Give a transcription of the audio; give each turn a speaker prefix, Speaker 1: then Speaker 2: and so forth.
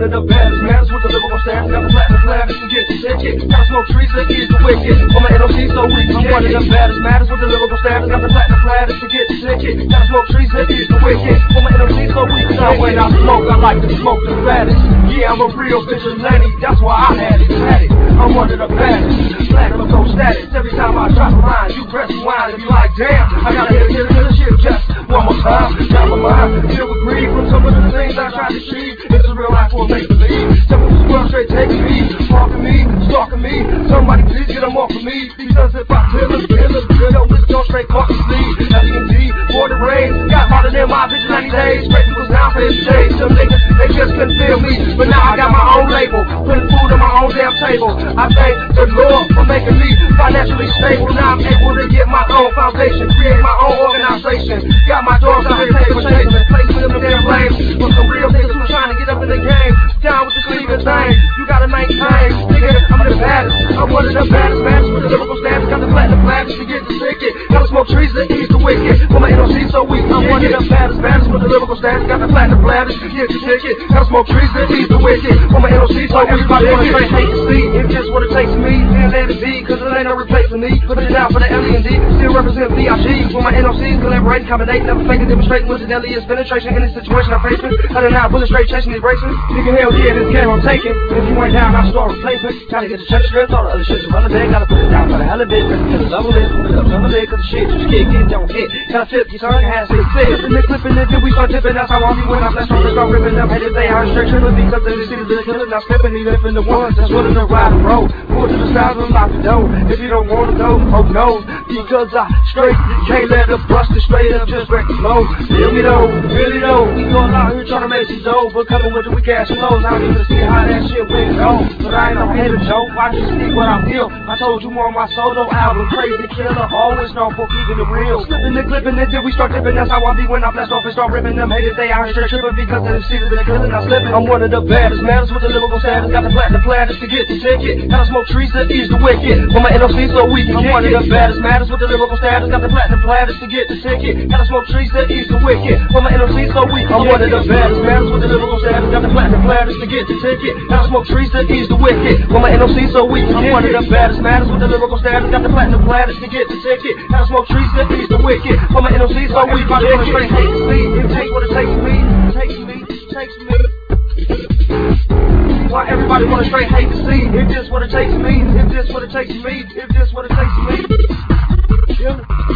Speaker 1: one of the baddest mans with the lyrical stance. Got the platinum flag, you can get the ticket. Gotta smoke trees that is the wicked. On my NOC so we can one of the baddest mans with the lyrical stance. Got the platinum flag, you can get the ticket. Gotta smoke trees that is the wicked. On my NOC so we can now when I smoke, I like to smoke the fattest. Yeah, I'm a real vigilante, that's why I had it. I'm one of the baddest. Platinum so status. Every time I drop a line, you press rewind and be like, damn, I gotta hit the shit just one more time. Got my mind filled with greed from some of the things I tried to achieve. It's a real life for make believe. Some of this world straight taking me, stalking me, stalking me. Somebody please get them off of me. Because if I kill them, yo, this go straight off the sleeve. L.E.N.D. for the rain. Got harder than my vision 90 days. Straight to us now for this stage. Some niggas, they just couldn't feel me. But now I got my own label. Putting food on my own damn table. I thank the Lord for making me financially stable. Now I'm able to get my own foundation. Create my own organization. Got my doors out here table chasing. Placing them in their flames. For some real niggas who trying to get up in the game. Down with the sleeping thing. You gotta maintain. Nigga, I'm the baddest. I'm one of the baddest mans with the lyrical stance. Got the platinum flag to get the ticket. Gotta smoke trees that ease the wicked. For my NOC so weak. I'm one of the baddest with the lyrical stance. Got the platinum flag to get the ticket. Gotta smoke trees that ease the wicked. For my NOC so everybody wanna straight hate to see. It's just what it takes me. And let it be. Cause it ain't no replacing me. Put it out for the L.E.N.D. Still represent VIG. For my NOCs collaborating, combinating, never faking, demonstrating with the deadliest penetration in this situation I'm facing. Cutting out, bullet straight chasing these races. Nigga, hell yeah, this game I'm taking. If you ain't down, I'll start replacement. Trying to get the check stripped, all the other shit to run the day. Gotta put it down for the hell of it. Cause the level is, put it up some of it. Cause the shit just get don't hit. Gotta flip, you turn, has it fit. Flipping it, then we start tipping. That's how I be when I flash on, start ripping them. Hey, they are straight tripping because they see the killer. Now slipping, he lifting the ones that's willing to ride and roll. Pull to the side of the door. If you don't wanna go, oh no. Because I straight can't let the bust it straight up, just wreck the flow. Feel me though, really though. We going out here trying to make some dough, but coming with the weak ass flows. I don't even see how that shit went on. But I ain't no hater, Joe. I just see what I feel. I told you more on my solo album. Crazy killer, always known for keeping it real. Slipping and clipping it, then we start dipping. That's how I be when I blast off and start ripping them haters. They out here straight tripping because of the shit that they killing. I'm slipping. I'm one of the baddest mans with the lyrical status. Got the platinum platters to get the ticket. Gotta smoke trees that ease the wicked. For my NOC so we can I'm one of the baddest mans with the lyrical status. Got the platinum platters to get the ticket. Gotta smoke trees that ease the wicked. For my NOC so we can I'm one of the baddest mans with the lyrical status. Got the platinum platters to get the ticket. Gotta smoke trees that ease the wicked. For my NOC so we can I'm one of the baddest mans with the lyrical status. Got the platinum platters to get the ticket. Gotta smoke trees that ease the wicked. For my NOC so we can straight hate to see. It takes what it takes me. Takes me. Why everybody wanna straight hate to see? If this what it takes me, if this what it takes me, if this what it takes me.